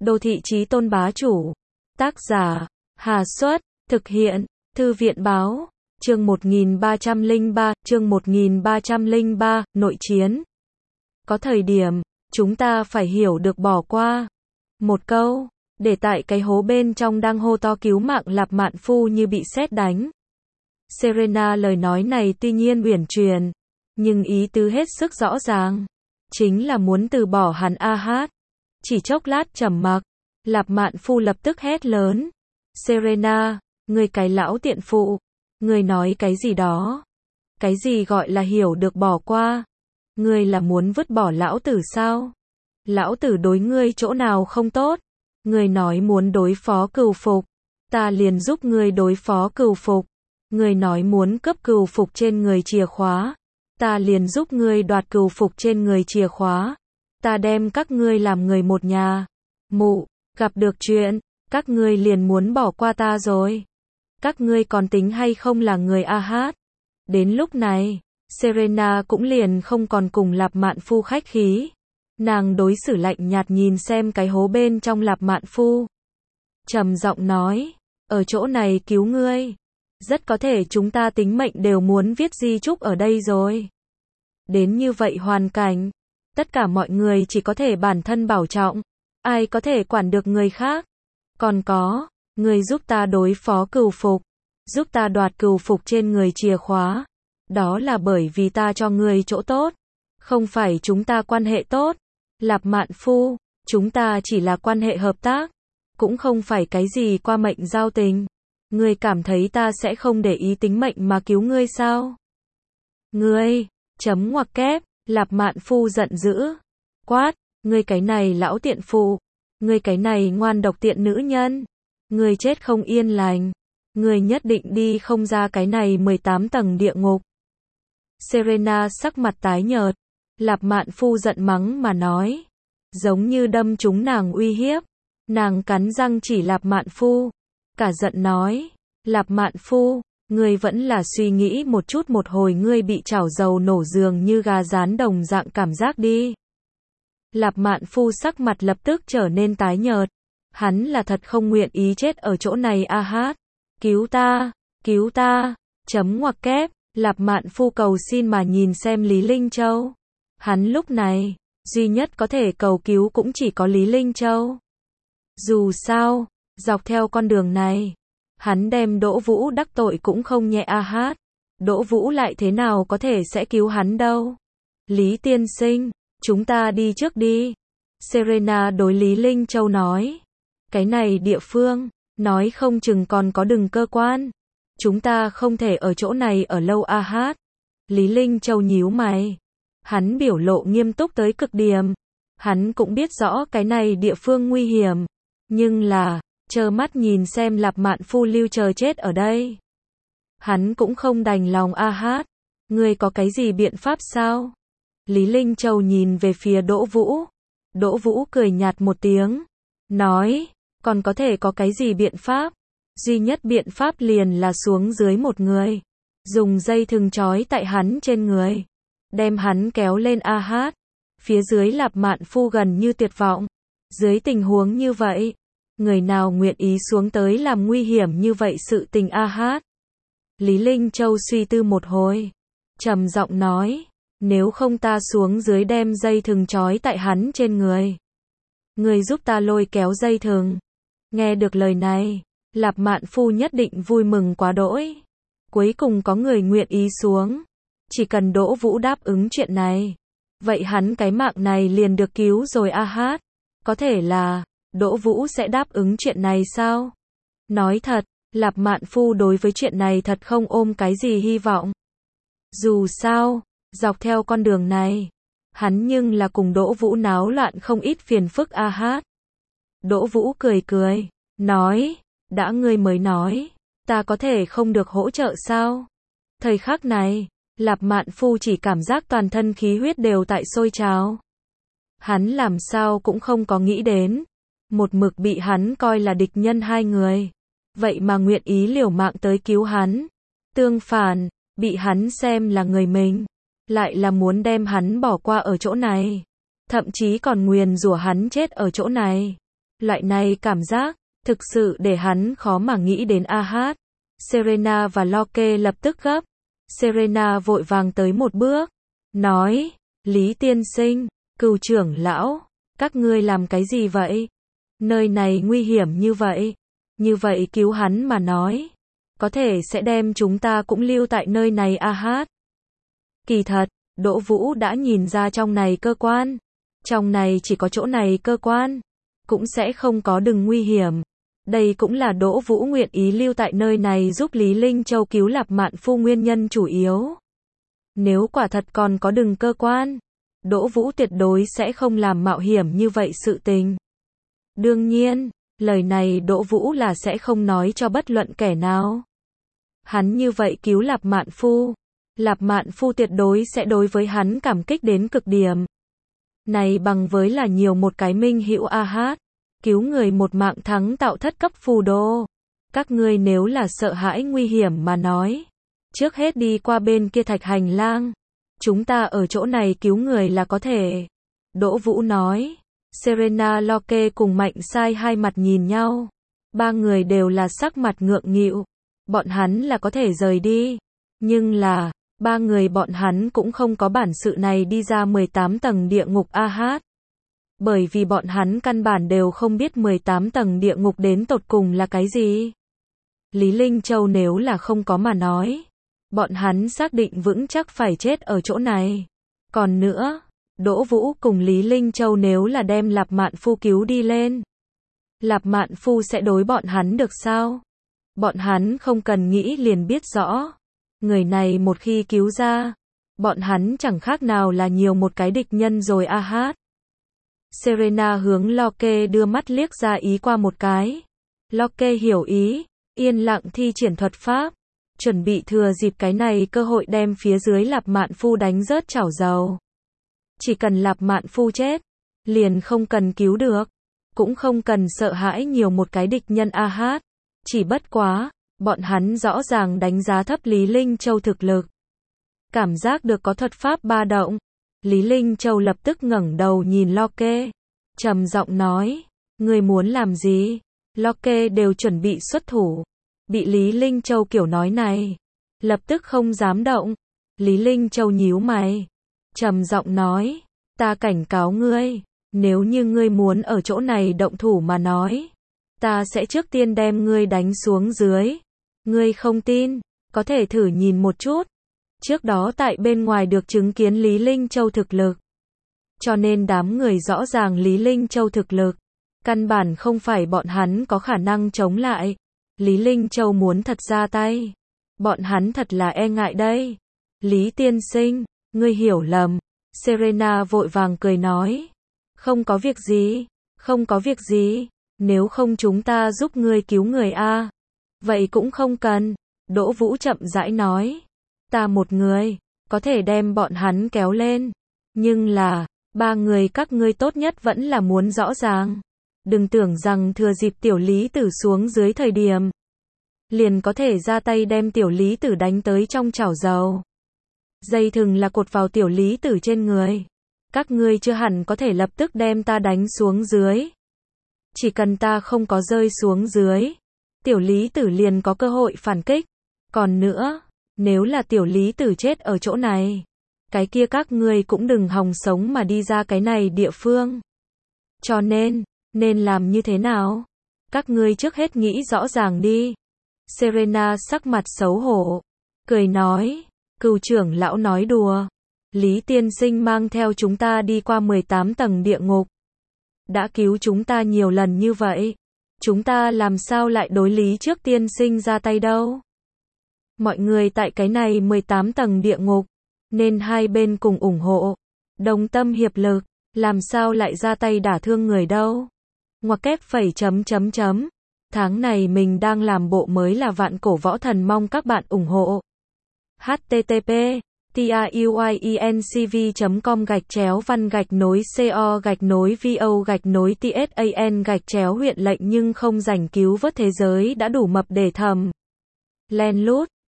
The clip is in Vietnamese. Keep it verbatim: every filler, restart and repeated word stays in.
Đô thị chí tôn bá chủ. Tác giả, Hà Xuất, thực hiện, Thư viện báo, chương một nghìn ba trăm lẻ ba, chương một nghìn ba trăm lẻ ba, nội chiến. Có thời điểm, chúng ta phải hiểu được bỏ qua. Một câu, để tại cái hố bên trong đang hô to cứu mạng Lạp Mạn Phu như bị sét đánh. Serena lời nói này tuy nhiên uyển chuyển, nhưng ý tứ hết sức rõ ràng. Chính là muốn từ bỏ hắn a hát. Chỉ chốc lát trầm mặc, Lạp Mạn Phu lập tức hét lớn. Serena, người cái lão tiện phụ, người nói cái gì đó? Cái gì gọi là hiểu được bỏ qua? Ngươi là muốn vứt bỏ lão tử sao? Lão tử đối ngươi chỗ nào không tốt? Ngươi nói muốn đối phó Cửu Phục, ta liền giúp ngươi đối phó Cửu Phục. Ngươi nói muốn cướp Cửu Phục trên người chìa khóa, ta liền giúp ngươi đoạt Cửu Phục trên người chìa khóa. Ta đem các ngươi làm người một nhà. Mụ, gặp được chuyện, các ngươi liền muốn bỏ qua ta rồi. Các ngươi còn tính hay không là người a hát? Đến lúc này, Serena cũng liền không còn cùng Lạp Mạn Phu khách khí. Nàng đối xử lạnh nhạt nhìn xem cái hố bên trong Lạp Mạn Phu. Trầm giọng nói, ở chỗ này cứu ngươi. Rất có thể chúng ta tính mệnh đều muốn viết di chúc ở đây rồi. Đến như vậy hoàn cảnh, tất cả mọi người chỉ có thể bản thân bảo trọng. Ai có thể quản được người khác? Còn có, ngươi giúp ta đối phó Cửu Phục, giúp ta đoạt Cửu Phục trên người chìa khóa. Đó là bởi vì ta cho ngươi chỗ tốt, không phải chúng ta quan hệ tốt. Lạp Mạn Phu, chúng ta chỉ là quan hệ hợp tác, cũng không phải cái gì qua mệnh giao tình. Ngươi cảm thấy ta sẽ không để ý tính mệnh mà cứu ngươi sao? Ngươi, chấm ngoặc kép, Lạp Mạn Phu giận dữ, quát, ngươi cái này lão tiện phụ, ngươi cái này ngoan độc tiện nữ nhân, ngươi chết không yên lành, ngươi nhất định đi không ra cái này mười tám tầng địa ngục. Serena sắc mặt tái nhợt, Lạp Mạn Phu giận mắng mà nói, giống như đâm trúng nàng uy hiếp. Nàng cắn răng chỉ Lạp Mạn Phu, cả giận nói, Lạp Mạn Phu, ngươi vẫn là suy nghĩ một chút một hồi ngươi bị chảo dầu nổ dường như gà rán đồng dạng cảm giác đi. Lạp Mạn Phu sắc mặt lập tức trở nên tái nhợt, hắn là thật không nguyện ý chết ở chỗ này a hát. Cứu ta, cứu ta, chấm ngoặc kép, Lạp Mạn Phu cầu xin mà nhìn xem Lý Linh Châu. Hắn lúc này, duy nhất có thể cầu cứu cũng chỉ có Lý Linh Châu. Dù sao, dọc theo con đường này, hắn đem Đỗ Vũ đắc tội cũng không nhẹ a hát. Đỗ Vũ lại thế nào có thể sẽ cứu hắn đâu. Lý tiên sinh, chúng ta đi trước đi. Serena đối Lý Linh Châu nói. Cái này địa phương, nói không chừng còn có đừng cơ quan. Chúng ta không thể ở chỗ này ở lâu a hát. Lý Linh Châu nhíu mày. Hắn biểu lộ nghiêm túc tới cực điểm. Hắn cũng biết rõ cái này địa phương nguy hiểm. Nhưng là, trơ mắt nhìn xem Lạp Mạn Phu lưu chờ chết ở đây. Hắn cũng không đành lòng a hát. Ngươi có cái gì biện pháp sao? Lý Linh Châu nhìn về phía Đỗ Vũ. Đỗ Vũ cười nhạt một tiếng. Nói, còn có thể có cái gì biện pháp? Duy nhất biện pháp liền là xuống dưới một người. Dùng dây thừng trói tại hắn trên người. Đem hắn kéo lên a hát. Phía dưới Lạp Mạn Phu gần như tuyệt vọng. Dưới tình huống như vậy, người nào nguyện ý xuống tới làm nguy hiểm như vậy sự tình a hát? Lý Linh Châu suy tư một hồi, trầm giọng nói, nếu không ta xuống dưới đem dây thừng trói tại hắn trên người. Người giúp ta lôi kéo dây thừng. Nghe được lời này, Lạp Mạn Phu nhất định vui mừng quá đỗi. Cuối cùng có người nguyện ý xuống. Chỉ cần Đỗ Vũ đáp ứng chuyện này, vậy hắn cái mạng này liền được cứu rồi a hát. Có thể là, Đỗ Vũ sẽ đáp ứng chuyện này sao? Nói thật, Lạp Mạn Phu đối với chuyện này thật không ôm cái gì hy vọng. Dù sao, dọc theo con đường này, hắn nhưng là cùng Đỗ Vũ náo loạn không ít phiền phức a hát. Đỗ Vũ cười cười, nói, đã ngươi mới nói, ta có thể không được hỗ trợ sao? Thời khắc này, Lạp Mạn Phu chỉ cảm giác toàn thân khí huyết đều tại sôi trào. Hắn làm sao cũng không có nghĩ đến, một mực bị hắn coi là địch nhân hai người, vậy mà nguyện ý liều mạng tới cứu hắn. Tương phản, bị hắn xem là người mình, lại là muốn đem hắn bỏ qua ở chỗ này, thậm chí còn nguyền rủa hắn chết ở chỗ này. Loại này cảm giác, thực sự để hắn khó mà nghĩ đến a hát. Serena và Locke lập tức gấp. Serena vội vàng tới một bước, nói, Lý tiên sinh, Cừu trưởng lão, các ngươi làm cái gì vậy? Nơi này nguy hiểm như vậy. Như vậy cứu hắn mà nói, có thể sẽ đem chúng ta cũng lưu tại nơi này a hát. Kỳ thật, Đỗ Vũ đã nhìn ra trong này cơ quan. Trong này chỉ có chỗ này cơ quan, cũng sẽ không có đừng nguy hiểm. Đây cũng là Đỗ Vũ nguyện ý lưu tại nơi này giúp Lý Linh Châu cứu Lạp Mạn Phu nguyên nhân chủ yếu. Nếu quả thật còn có đừng cơ quan, Đỗ Vũ tuyệt đối sẽ không làm mạo hiểm như vậy sự tình. Đương nhiên, lời này Đỗ Vũ là sẽ không nói cho bất luận kẻ nào. Hắn như vậy cứu Lạp Mạn Phu, Lạp Mạn Phu tuyệt đối sẽ đối với hắn cảm kích đến cực điểm. Này bằng với là nhiều một cái minh hữu a hát, cứu người một mạng thắng tạo thất cấp phù đô. Các ngươi nếu là sợ hãi nguy hiểm mà nói, trước hết đi qua bên kia thạch hành lang. Chúng ta ở chỗ này cứu người là có thể. Đỗ Vũ nói. Serena, Locke cùng Mạnh Sai hai mặt nhìn nhau. Ba người đều là sắc mặt ngượng nghịu. Bọn hắn là có thể rời đi. Nhưng là, ba người bọn hắn cũng không có bản sự này đi ra mười tám tầng địa ngục a hát. Bởi vì bọn hắn căn bản đều không biết mười tám tầng địa ngục đến tột cùng là cái gì. Lý Linh Châu nếu là không có mà nói, bọn hắn xác định vững chắc phải chết ở chỗ này. Còn nữa, Đỗ Vũ cùng Lý Linh Châu nếu là đem Lạp Mạn Phu cứu đi lên, Lạp Mạn Phu sẽ đối bọn hắn được sao? Bọn hắn không cần nghĩ liền biết rõ. Người này một khi cứu ra, bọn hắn chẳng khác nào là nhiều một cái địch nhân rồi a hát. Serena hướng Locke đưa mắt liếc ra ý qua một cái. Locke hiểu ý, yên lặng thi triển thuật pháp, chuẩn bị thừa dịp cái này cơ hội đem phía dưới Lạp Mạn Phu đánh rớt chảo dầu. Chỉ cần Lạp Mạn Phu chết, liền không cần cứu được, cũng không cần sợ hãi nhiều một cái địch nhân a hát. Chỉ bất quá, bọn hắn rõ ràng đánh giá thấp Lý Linh Châu thực lực. Cảm giác được có thuật pháp ba động, Lý Linh Châu lập tức ngẩng đầu nhìn Locke, trầm giọng nói, ngươi muốn làm gì? Locke đều chuẩn bị xuất thủ, bị Lý Linh Châu kiểu nói này, lập tức không dám động. Lý Linh Châu nhíu mày, trầm giọng nói, ta cảnh cáo ngươi, nếu như ngươi muốn ở chỗ này động thủ mà nói, ta sẽ trước tiên đem ngươi đánh xuống dưới. Ngươi không tin, có thể thử nhìn một chút. Trước đó tại bên ngoài được chứng kiến Lý Linh Châu thực lực, cho nên đám người rõ ràng Lý Linh Châu thực lực, căn bản không phải bọn hắn có khả năng chống lại. Lý Linh Châu muốn thật ra tay, bọn hắn thật là e ngại đây. Lý tiên sinh, ngươi hiểu lầm. Serena vội vàng cười nói, không có việc gì, không có việc gì, nếu không chúng ta giúp ngươi cứu người a. Vậy cũng không cần. Đỗ Vũ chậm rãi nói, ta một người, có thể đem bọn hắn kéo lên. Nhưng là, ba người các ngươi tốt nhất vẫn là muốn rõ ràng. Đừng tưởng rằng thừa dịp tiểu lý tử xuống dưới thời điểm, liền có thể ra tay đem tiểu lý tử đánh tới trong chảo dầu. Dây thừng là cột vào tiểu lý tử trên người. Các ngươi chưa hẳn có thể lập tức đem ta đánh xuống dưới. Chỉ cần ta không có rơi xuống dưới, tiểu lý tử liền có cơ hội phản kích. Còn nữa, nếu là tiểu lý tử chết ở chỗ này, cái kia các ngươi cũng đừng hòng sống mà đi ra cái này địa phương. Cho nên, nên làm như thế nào? Các ngươi trước hết nghĩ rõ ràng đi. Serena sắc mặt xấu hổ, cười nói, Cừu trưởng lão nói đùa. Lý tiên sinh mang theo chúng ta đi qua mười tám tầng địa ngục, đã cứu chúng ta nhiều lần như vậy, chúng ta làm sao lại đối Lý trước tiên sinh ra tay đâu? Mọi người tại cái này mười tám tầng địa ngục, nên hai bên cùng ủng hộ, đồng tâm hiệp lực, làm sao lại ra tay đả thương người đâu? Ngoặc kép phẩy chấm chấm chấm. Tháng này mình đang làm bộ mới là Vạn Cổ Võ Thần, mong các bạn ủng hộ. H T T P TIUYENCV chấm com gạch chéo văn gạch nối CO gạch nối VO gạch nối TSAN gạch chéo huyện lệnh nhưng không rảnh cứu vớt thế giới đã đủ mập để thầm. Len lút.